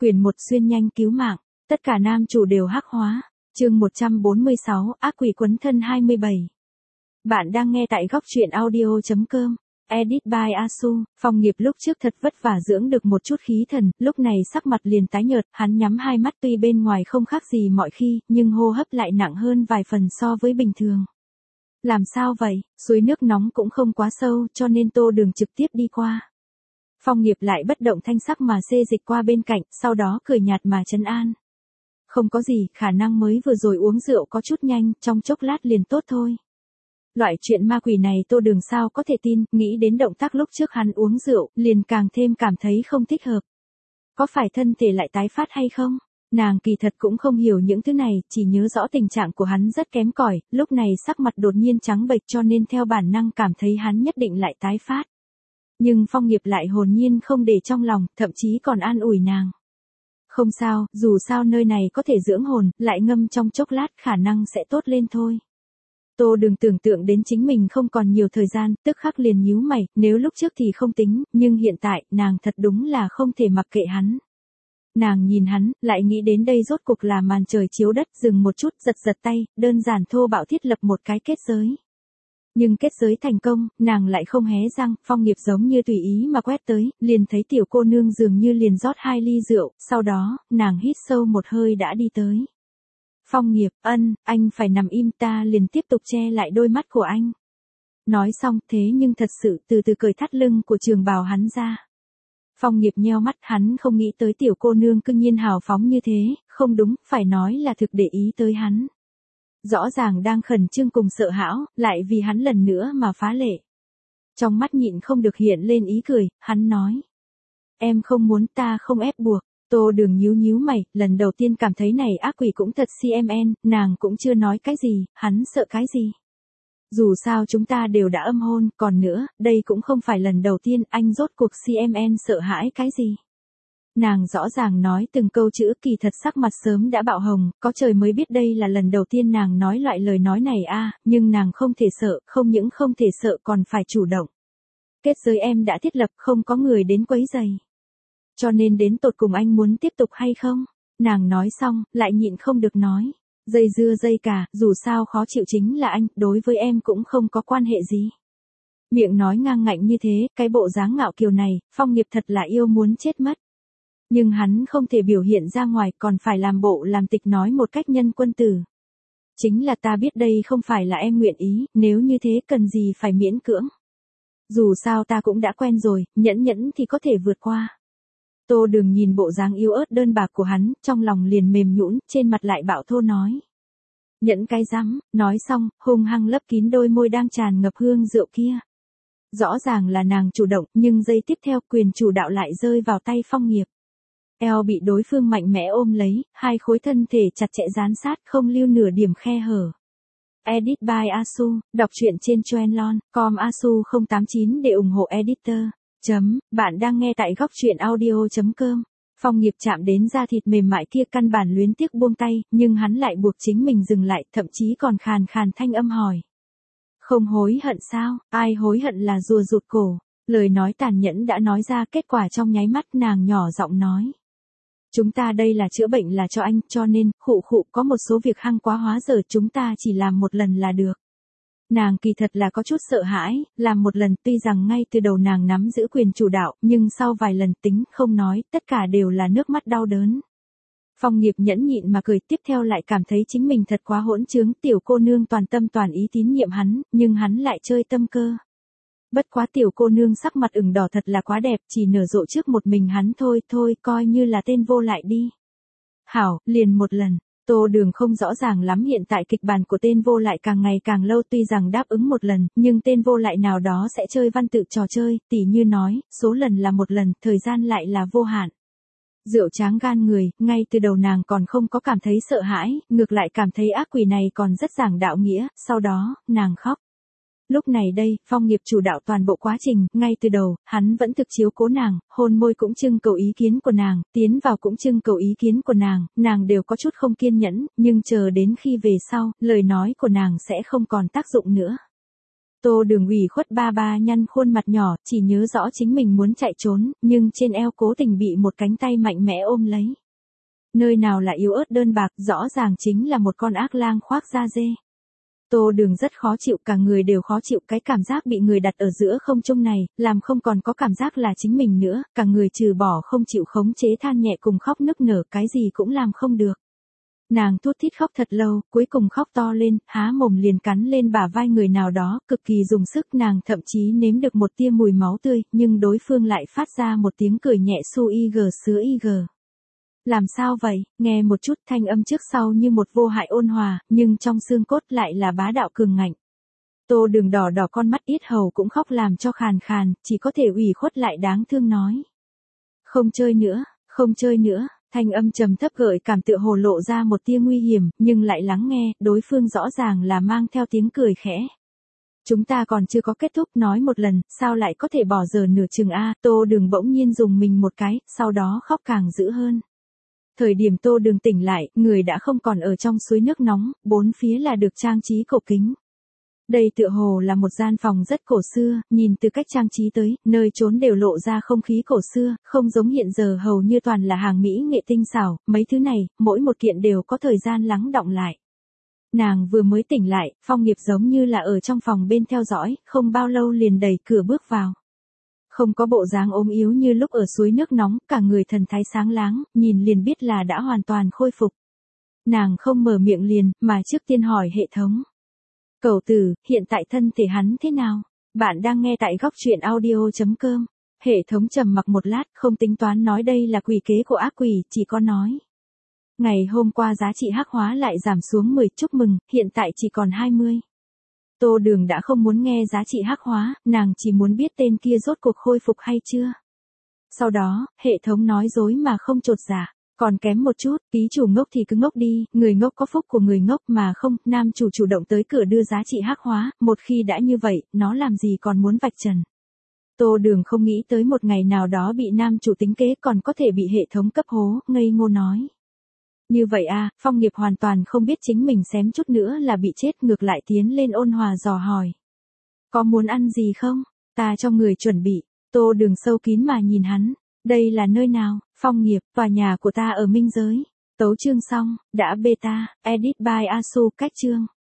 Quyền 1 xuyên nhanh cứu mạng, tất cả nam chủ đều hắc hóa. Chương 146, ác quỷ quấn thân 27. Bạn đang nghe tại góc truyện audio.com. Edit by Asu. Phong Nghiệp lúc trước thật vất vả dưỡng được một chút khí thần, lúc này sắc mặt liền tái nhợt, hắn nhắm hai mắt tuy bên ngoài không khác gì mọi khi, nhưng hô hấp lại nặng hơn vài phần so với bình thường. Làm sao vậy, suối nước nóng cũng không quá sâu, cho nên Tô Đường trực tiếp đi qua. Phong Nghiệp lại bất động thanh sắc mà xê dịch qua bên cạnh, sau đó cười nhạt mà trấn an. Không có gì, khả năng mới vừa rồi uống rượu có chút nhanh, trong chốc lát liền tốt thôi. Loại chuyện ma quỷ này Tô Đường sao có thể tin, nghĩ đến động tác lúc trước hắn uống rượu, liền càng thêm cảm thấy không thích hợp. Có phải thân thể lại tái phát hay không? Nàng kỳ thật cũng không hiểu những thứ này, chỉ nhớ rõ tình trạng của hắn rất kém cỏi, lúc này sắc mặt đột nhiên trắng bệch cho nên theo bản năng cảm thấy hắn nhất định lại tái phát. Nhưng Phong Nghiệp lại hồn nhiên không để trong lòng, thậm chí còn an ủi nàng. Không sao, dù sao nơi này có thể dưỡng hồn, lại ngâm trong chốc lát khả năng sẽ tốt lên thôi. Tô Đường tưởng tượng đến chính mình không còn nhiều thời gian, tức khắc liền nhíu mày, nếu lúc trước thì không tính, nhưng hiện tại, nàng thật đúng là không thể mặc kệ hắn. Nàng nhìn hắn, lại nghĩ đến đây rốt cuộc là màn trời chiếu đất, dừng một chút, giật giật tay, đơn giản thô bạo thiết lập một cái kết giới. Nhưng kết giới thành công, nàng lại không hé răng, Phong Nghiệp giống như tùy ý mà quét tới, liền thấy tiểu cô nương dường như liền rót 2 ly rượu, sau đó, nàng hít sâu một hơi đã đi tới. Phong Nghiệp, anh phải nằm im, ta liền tiếp tục che lại đôi mắt của anh. Nói xong thế nhưng thật sự từ từ cởi thắt lưng của trường bào hắn ra. Phong Nghiệp nheo mắt, hắn không nghĩ tới tiểu cô nương cương nhiên hào phóng như thế, không đúng, phải nói là thực để ý tới hắn. Rõ ràng đang khẩn trương cùng sợ hãi, lại vì hắn lần nữa mà phá lệ. Trong mắt nhịn không được hiện lên ý cười, hắn nói. Em không muốn, ta không ép buộc. Tô Đường nhíu nhíu mày, lần đầu tiên cảm thấy này ác quỷ cũng thật CMN, nàng cũng chưa nói cái gì, hắn sợ cái gì. Dù sao chúng ta đều đã âm hôn, còn nữa, đây cũng không phải lần đầu tiên, anh rốt cuộc CMN sợ hãi cái gì. Nàng rõ ràng nói từng câu chữ, kỳ thật sắc mặt sớm đã bạo hồng, có trời mới biết đây là lần đầu tiên nàng nói loại lời nói này nhưng nàng không thể sợ, không những không thể sợ còn phải chủ động. Kết giới em đã thiết lập, không có người đến quấy rầy. Cho nên đến tột cùng anh muốn tiếp tục hay không? Nàng nói xong, lại nhịn không được nói. Dây dưa dây cả, dù sao khó chịu chính là anh, đối với em cũng không có quan hệ gì. Miệng nói ngang ngạnh như thế, cái bộ dáng ngạo kiều này, Phong Nghiệp thật là yêu muốn chết mất. Nhưng hắn không thể biểu hiện ra ngoài, còn phải làm bộ làm tịch nói một cách nhân quân tử. Chính là ta biết đây không phải là em nguyện ý, nếu như thế cần gì phải miễn cưỡng. Dù sao ta cũng đã quen rồi, nhẫn nhẫn thì có thể vượt qua. Tô Đường nhìn bộ dáng yếu ớt đơn bạc của hắn, trong lòng liền mềm nhũn, trên mặt lại bạo thô nói. Nhẫn cái rắm, nói xong, hung hăng lấp kín đôi môi đang tràn ngập hương rượu kia. Rõ ràng là nàng chủ động, nhưng giây tiếp theo quyền chủ đạo lại rơi vào tay Phong Nghiệp. Eo bị đối phương mạnh mẽ ôm lấy, hai khối thân thể chặt chẽ dán sát, không lưu nửa điểm khe hở. Edit by Asu, đọc truyện trên Trendlon.com Asu 089 để ủng hộ editor. Bạn đang nghe tại góc truyện audio.com. Phong Nghiệp chạm đến da thịt mềm mại kia căn bản luyến tiếc buông tay, nhưng hắn lại buộc chính mình dừng lại, thậm chí còn khàn khàn thanh âm hỏi. Không hối hận sao, ai hối hận là rùa rụt cổ. Lời nói tàn nhẫn đã nói ra, kết quả trong nháy mắt nàng nhỏ giọng nói. Chúng ta đây là chữa bệnh là cho anh, cho nên, khụ có một số việc hăng quá hóa giờ chúng ta chỉ làm một lần là được. Nàng kỳ thật là có chút sợ hãi, làm một lần tuy rằng ngay từ đầu nàng nắm giữ quyền chủ đạo, nhưng sau vài lần tính không nói, tất cả đều là nước mắt đau đớn. Phong Nghiệp nhẫn nhịn mà cười, tiếp theo lại cảm thấy chính mình thật quá hỗn trướng, tiểu cô nương toàn tâm toàn ý tín nhiệm hắn, nhưng hắn lại chơi tâm cơ. Bất quá tiểu cô nương sắc mặt ửng đỏ thật là quá đẹp, chỉ nở rộ trước một mình hắn thôi, coi như là tên vô lại đi. Hảo, liền một lần. Tô Đường không rõ ràng lắm hiện tại kịch bản của tên vô lại càng ngày càng lâu, tuy rằng đáp ứng một lần, nhưng tên vô lại nào đó sẽ chơi văn tự trò chơi, tỉ như nói, số lần là một lần, thời gian lại là vô hạn. Rượu tráng gan người, ngay từ đầu nàng còn không có cảm thấy sợ hãi, ngược lại cảm thấy ác quỷ này còn rất giảng đạo nghĩa, sau đó, nàng khóc. Lúc này đây, Phong Nghiệp chủ đạo toàn bộ quá trình, ngay từ đầu, hắn vẫn thực chiếu cố nàng, hôn môi cũng trưng cầu ý kiến của nàng, tiến vào cũng trưng cầu ý kiến của nàng đều có chút không kiên nhẫn, nhưng chờ đến khi về sau, lời nói của nàng sẽ không còn tác dụng nữa. Tô Đường ủy khuất ba ba nhăn khuôn mặt nhỏ, chỉ nhớ rõ chính mình muốn chạy trốn, nhưng trên eo cố tình bị một cánh tay mạnh mẽ ôm lấy. Nơi nào là yếu ớt đơn bạc, rõ ràng chính là một con ác lang khoác da dê. Tô Đường rất khó chịu, cả người đều khó chịu, cái cảm giác bị người đặt ở giữa không trung này, làm không còn có cảm giác là chính mình nữa, cả người trừ bỏ không chịu khống chế than nhẹ cùng khóc nức nở, cái gì cũng làm không được. Nàng thút thít khóc thật lâu, cuối cùng khóc to lên, há mồm liền cắn lên bả vai người nào đó, cực kỳ dùng sức, nàng thậm chí nếm được một tia mùi máu tươi, nhưng đối phương lại phát ra một tiếng cười nhẹ su ig sứa ig. Làm sao vậy, nghe một chút, thanh âm trước sau như một vô hại ôn hòa, nhưng trong xương cốt lại là bá đạo cường ngạnh. Tô Đường đỏ đỏ con mắt, yết hầu cũng khóc làm cho khàn khàn, chỉ có thể ủy khuất lại đáng thương nói. Không chơi nữa, không chơi nữa. Thanh âm trầm thấp gợi cảm tựa hồ lộ ra một tia nguy hiểm, nhưng lại lắng nghe, đối phương rõ ràng là mang theo tiếng cười khẽ. Chúng ta còn chưa có kết thúc, nói một lần, sao lại có thể bỏ giờ nửa chừng a? Tô Đường bỗng nhiên dùng mình một cái, sau đó khóc càng dữ hơn. Thời điểm Tô Đường tỉnh lại, người đã không còn ở trong suối nước nóng, bốn phía là được trang trí cổ kính. Đây tựa hồ là một gian phòng rất cổ xưa, nhìn từ cách trang trí tới, nơi trốn đều lộ ra không khí cổ xưa, không giống hiện giờ hầu như toàn là hàng mỹ nghệ tinh xảo, mấy thứ này, mỗi một kiện đều có thời gian lắng đọng lại. Nàng vừa mới tỉnh lại, Phong Nghiệp giống như là ở trong phòng bên theo dõi, không bao lâu liền đẩy cửa bước vào. Không có bộ dáng ốm yếu như lúc ở suối nước nóng, cả người thần thái sáng láng, nhìn liền biết là đã hoàn toàn khôi phục. Nàng không mở miệng liền, mà trước tiên hỏi hệ thống. Cẩu tử, hiện tại thân thể hắn thế nào? Bạn đang nghe tại góc truyện audio.com. Hệ thống trầm mặc một lát, không tính toán nói đây là quỷ kế của ác quỷ, chỉ có nói. Ngày hôm qua giá trị hắc hóa lại giảm xuống 10, chúc mừng, hiện tại chỉ còn 20. Tô Đường đã không muốn nghe giá trị hắc hóa, nàng chỉ muốn biết tên kia rốt cuộc khôi phục hay chưa. Sau đó, hệ thống nói dối mà không chột dạ. Còn kém một chút, ký chủ ngốc thì cứ ngốc đi, người ngốc có phúc của người ngốc mà không, nam chủ chủ động tới cửa đưa giá trị hắc hóa, một khi đã như vậy, nó làm gì còn muốn vạch trần. Tô Đường không nghĩ tới một ngày nào đó bị nam chủ tính kế còn có thể bị hệ thống cấp hố, ngây ngô nói. Như vậy à, Phong Nghiệp hoàn toàn không biết chính mình xém chút nữa là bị chết, ngược lại tiến lên ôn hòa dò hỏi. Có muốn ăn gì không? Ta cho người chuẩn bị. Tô Đường sâu kín mà nhìn hắn. Đây là nơi nào? Phong Nghiệp, tòa nhà của ta ở Minh Giới. Tấu chương xong, đã beta, edit by Asu, cách chương.